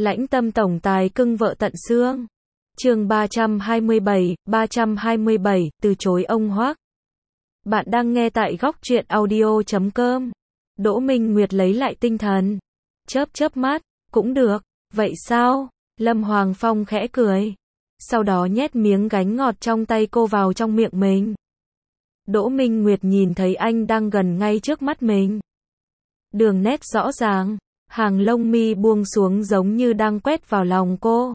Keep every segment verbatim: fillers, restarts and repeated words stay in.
Lãnh tâm tổng tài cưng vợ tận xương. Chương ba trăm hai mươi bảy, ba trăm hai mươi bảy, từ chối ông Hoắc. Bạn đang nghe tại góc truyện audio chấm com. Đỗ Minh Nguyệt lấy lại tinh thần. Chớp chớp mắt, cũng được, vậy sao? Lâm Hoàng Phong khẽ cười. Sau đó nhét miếng gánh ngọt trong tay cô vào trong miệng mình. Đỗ Minh Nguyệt nhìn thấy anh đang gần ngay trước mắt mình. Đường nét rõ ràng, hàng lông mi buông xuống giống như đang quét vào lòng cô.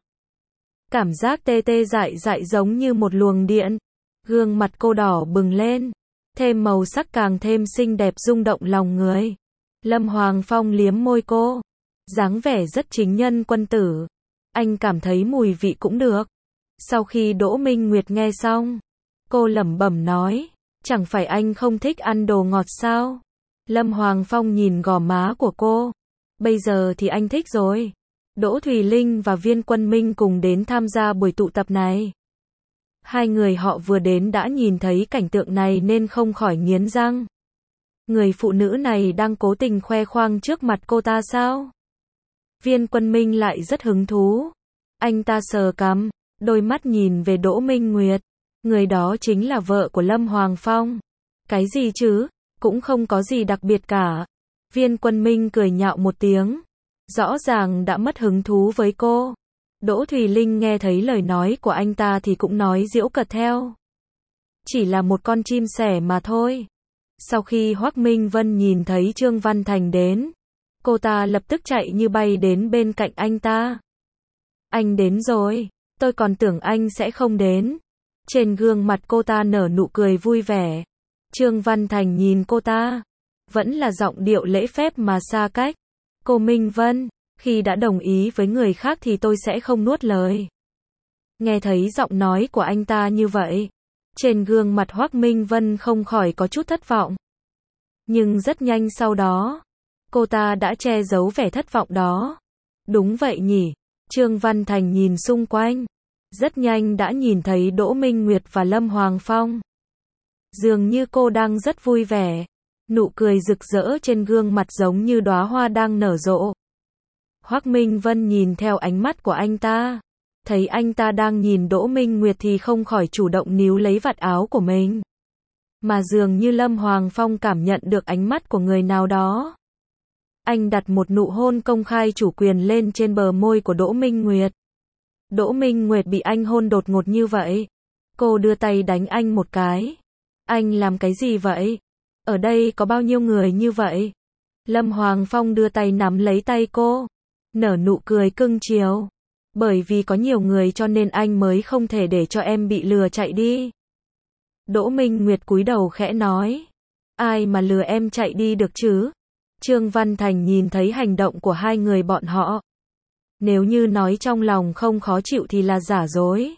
Cảm giác tê tê dại dại giống như một luồng điện. Gương mặt cô đỏ bừng lên, thêm màu sắc càng thêm xinh đẹp rung động lòng người. Lâm Hoàng Phong liếm môi cô, dáng vẻ rất chính nhân quân tử. Anh cảm thấy mùi vị cũng được. Sau khi Đỗ Minh Nguyệt nghe xong, cô lẩm bẩm nói, chẳng phải anh không thích ăn đồ ngọt sao? Lâm Hoàng Phong nhìn gò má của cô. Bây giờ thì anh thích rồi. Đỗ Thùy Linh và Viên Quân Minh cùng đến tham gia buổi tụ tập này. Hai người họ vừa đến đã nhìn thấy cảnh tượng này nên không khỏi nghiến răng. Người phụ nữ này đang cố tình khoe khoang trước mặt cô ta sao? Viên Quân Minh lại rất hứng thú. Anh ta sờ cằm, đôi mắt nhìn về Đỗ Minh Nguyệt. Người đó chính là vợ của Lâm Hoàng Phong. Cái gì chứ? Cũng không có gì đặc biệt cả. Viên Quân Minh cười nhạo một tiếng. Rõ ràng đã mất hứng thú với cô. Đỗ Thùy Linh nghe thấy lời nói của anh ta thì cũng nói giễu cợt theo. Chỉ là một con chim sẻ mà thôi. Sau khi Hoắc Minh Vân nhìn thấy Trương Văn Thành đến, cô ta lập tức chạy như bay đến bên cạnh anh ta. Anh đến rồi, tôi còn tưởng anh sẽ không đến. Trên gương mặt cô ta nở nụ cười vui vẻ. Trương Văn Thành nhìn cô ta, vẫn là giọng điệu lễ phép mà xa cách. Cô Minh Vân, khi đã đồng ý với người khác thì tôi sẽ không nuốt lời. Nghe thấy giọng nói của anh ta như vậy, trên gương mặt Hoắc Minh Vân không khỏi có chút thất vọng. Nhưng rất nhanh sau đó, cô ta đã che giấu vẻ thất vọng đó. Đúng vậy nhỉ, Trương Văn Thành nhìn xung quanh, rất nhanh đã nhìn thấy Đỗ Minh Nguyệt và Lâm Hoàng Phong. Dường như cô đang rất vui vẻ. Nụ cười rực rỡ trên gương mặt giống như đóa hoa đang nở rộ. Hoắc Minh Vân nhìn theo ánh mắt của anh ta, thấy anh ta đang nhìn Đỗ Minh Nguyệt thì không khỏi chủ động níu lấy vạt áo của mình. Mà dường như Lâm Hoàng Phong cảm nhận được ánh mắt của người nào đó. Anh đặt một nụ hôn công khai chủ quyền lên trên bờ môi của Đỗ Minh Nguyệt. Đỗ Minh Nguyệt bị anh hôn đột ngột như vậy. Cô đưa tay đánh anh một cái. Anh làm cái gì vậy? Ở đây có bao nhiêu người như vậy? Lâm Hoàng Phong đưa tay nắm lấy tay cô, nở nụ cười cưng chiều. Bởi vì có nhiều người cho nên anh mới không thể để cho em bị lừa chạy đi. Đỗ Minh Nguyệt cúi đầu khẽ nói. Ai mà lừa em chạy đi được chứ? Trương Văn Thành nhìn thấy hành động của hai người bọn họ. Nếu như nói trong lòng không khó chịu thì là giả dối.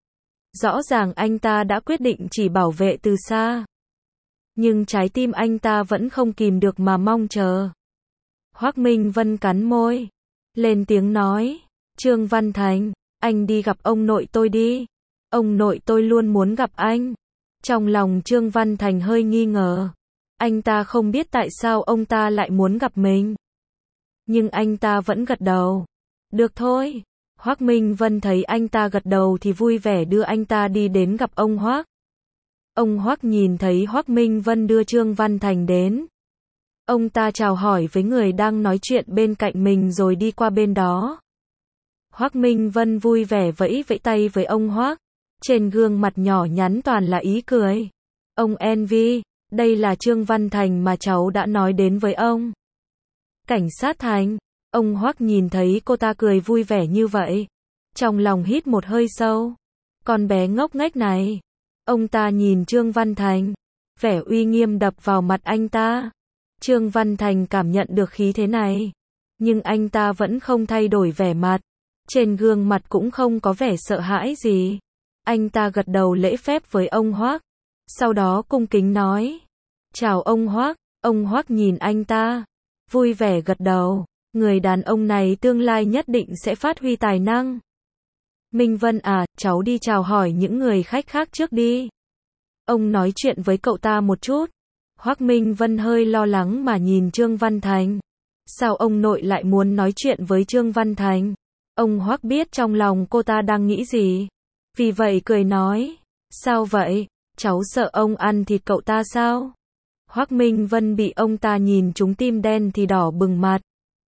Rõ ràng anh ta đã quyết định chỉ bảo vệ từ xa. Nhưng trái tim anh ta vẫn không kìm được mà mong chờ. Hoắc Minh Vân cắn môi, lên tiếng nói, Trương Văn Thành, anh đi gặp ông nội tôi đi. Ông nội tôi luôn muốn gặp anh. Trong lòng Trương Văn Thành hơi nghi ngờ. Anh ta không biết tại sao ông ta lại muốn gặp mình. Nhưng anh ta vẫn gật đầu. Được thôi. Hoắc Minh Vân thấy anh ta gật đầu thì vui vẻ đưa anh ta đi đến gặp ông Hoắc. Ông Hoắc nhìn thấy Hoắc Minh Vân đưa Trương Văn Thành đến. Ông ta chào hỏi với người đang nói chuyện bên cạnh mình rồi đi qua bên đó. Hoắc Minh Vân vui vẻ vẫy vẫy tay với ông Hoắc. Trên gương mặt nhỏ nhắn toàn là ý cười. Ông Envy, đây là Trương Văn Thành mà cháu đã nói đến với ông. Cảnh sát Thành, ông Hoắc nhìn thấy cô ta cười vui vẻ như vậy. Trong lòng hít một hơi sâu. Con bé ngốc nghếch này. Ông ta nhìn Trương Văn Thành, vẻ uy nghiêm đập vào mặt anh ta. Trương Văn Thành cảm nhận được khí thế này, nhưng anh ta vẫn không thay đổi vẻ mặt. Trên gương mặt cũng không có vẻ sợ hãi gì. Anh ta gật đầu lễ phép với ông Hoắc, sau đó cung kính nói, chào ông Hoắc. Ông Hoắc nhìn anh ta, vui vẻ gật đầu. Người đàn ông này tương lai nhất định sẽ phát huy tài năng. Minh Vân à, cháu đi chào hỏi những người khách khác trước đi. Ông nói chuyện với cậu ta một chút. Hoắc Minh Vân hơi lo lắng mà nhìn Trương Văn Thành. Sao ông nội lại muốn nói chuyện với Trương Văn Thành? Ông Hoắc biết trong lòng cô ta đang nghĩ gì. Vì vậy cười nói, sao vậy, cháu sợ ông ăn thịt cậu ta sao? Hoắc Minh Vân bị ông ta nhìn trúng tim đen thì đỏ bừng mặt.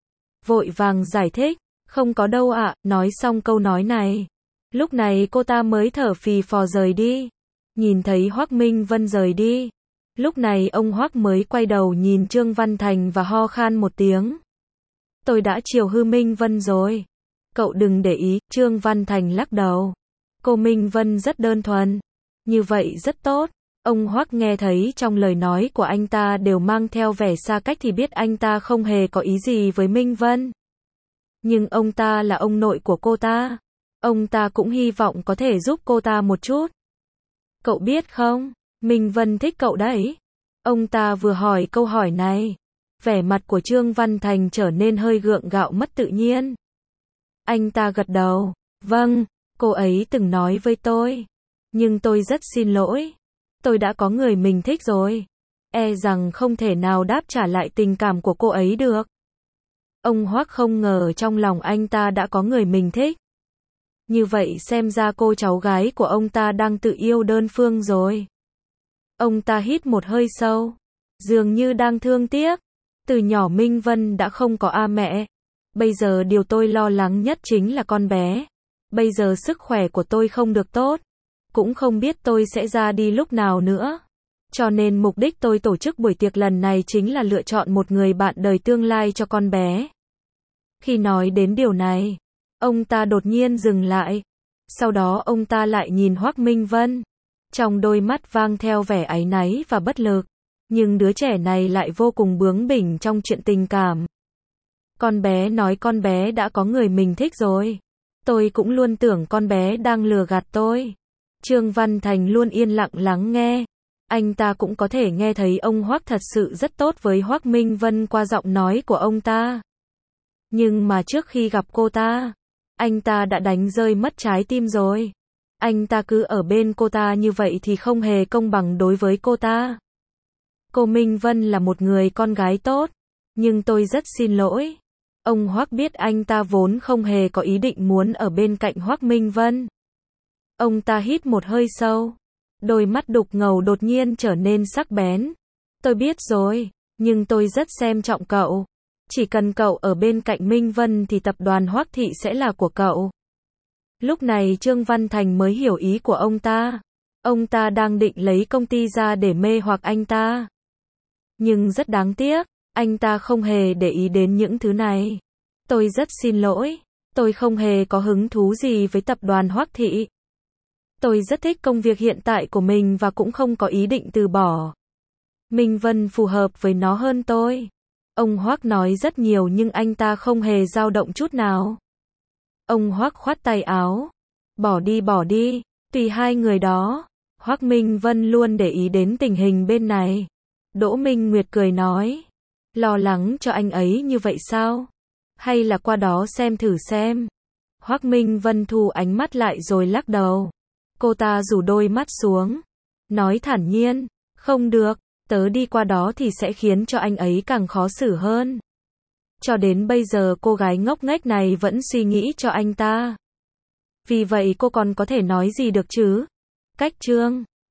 Vội vàng giải thích, không có đâu ạ, nói xong câu nói này. Lúc này cô ta mới thở phì phò rời đi. Nhìn thấy Hoắc Minh Vân rời đi. Lúc này ông Hoắc mới quay đầu nhìn Trương Văn Thành và ho khan một tiếng. Tôi đã chiều hư Minh Vân rồi. Cậu đừng để ý, Trương Văn Thành lắc đầu. Cô Minh Vân rất đơn thuần. Như vậy rất tốt. Ông Hoắc nghe thấy trong lời nói của anh ta đều mang theo vẻ xa cách thì biết anh ta không hề có ý gì với Minh Vân. Nhưng ông ta là ông nội của cô ta. Ông ta cũng hy vọng có thể giúp cô ta một chút. Cậu biết không, Minh Vân thích cậu đấy. Ông ta vừa hỏi câu hỏi này. Vẻ mặt của Trương Văn Thành trở nên hơi gượng gạo mất tự nhiên. Anh ta gật đầu. Vâng, cô ấy từng nói với tôi. Nhưng tôi rất xin lỗi. Tôi đã có người mình thích rồi. E rằng không thể nào đáp trả lại tình cảm của cô ấy được. Ông Hoắc không ngờ trong lòng anh ta đã có người mình thích. Như vậy xem ra cô cháu gái của ông ta đang tự yêu đơn phương rồi. Ông ta hít một hơi sâu. Dường như đang thương tiếc. Từ nhỏ Minh Vân đã không có a mẹ. Bây giờ điều tôi lo lắng nhất chính là con bé. Bây giờ sức khỏe của tôi không được tốt. Cũng không biết tôi sẽ ra đi lúc nào nữa. Cho nên mục đích tôi tổ chức buổi tiệc lần này chính là lựa chọn một người bạn đời tương lai cho con bé. Khi nói đến điều này, ông ta đột nhiên dừng lại. Sau đó ông ta lại nhìn Hoắc Minh Vân. Trong đôi mắt vang theo vẻ áy náy và bất lực. Nhưng đứa trẻ này lại vô cùng bướng bỉnh trong chuyện tình cảm. Con bé nói con bé đã có người mình thích rồi. Tôi cũng luôn tưởng con bé đang lừa gạt tôi. Trương Văn Thành luôn yên lặng lắng nghe. Anh ta cũng có thể nghe thấy ông Hoắc thật sự rất tốt với Hoắc Minh Vân qua giọng nói của ông ta. Nhưng mà trước khi gặp cô ta, anh ta đã đánh rơi mất trái tim rồi. Anh ta cứ ở bên cô ta như vậy thì không hề công bằng đối với cô ta. Cô Minh Vân là một người con gái tốt, nhưng tôi rất xin lỗi. Ông Hoắc biết anh ta vốn không hề có ý định muốn ở bên cạnh Hoắc Minh Vân. Ông ta hít một hơi sâu. Đôi mắt đục ngầu đột nhiên trở nên sắc bén. Tôi biết rồi, nhưng tôi rất xem trọng cậu. Chỉ cần cậu ở bên cạnh Minh Vân thì tập đoàn Hoắc Thị sẽ là của cậu. Lúc này Trương Văn Thành mới hiểu ý của ông ta. Ông ta đang định lấy công ty ra để mê hoặc anh ta. Nhưng rất đáng tiếc, anh ta không hề để ý đến những thứ này. Tôi rất xin lỗi, tôi không hề có hứng thú gì với tập đoàn Hoắc Thị. Tôi rất thích công việc hiện tại của mình và cũng không có ý định từ bỏ. Minh Vân phù hợp với nó hơn tôi. Ông Hoắc nói rất nhiều nhưng anh ta không hề dao động chút nào. Ông Hoắc khoát tay áo. Bỏ đi bỏ đi, tùy hai người đó. Hoắc Minh Vân luôn để ý đến tình hình bên này. Đỗ Minh Nguyệt cười nói. Lo lắng cho anh ấy như vậy sao? Hay là qua đó xem thử xem. Hoắc Minh Vân thu ánh mắt lại rồi lắc đầu. Cô ta rủ đôi mắt xuống. Nói thản nhiên. Không được, tớ đi qua đó thì sẽ khiến cho anh ấy càng khó xử hơn. Cho đến bây giờ cô gái ngốc nghếch này vẫn suy nghĩ cho anh ta. Vì vậy cô còn có thể nói gì được chứ? Cách Trương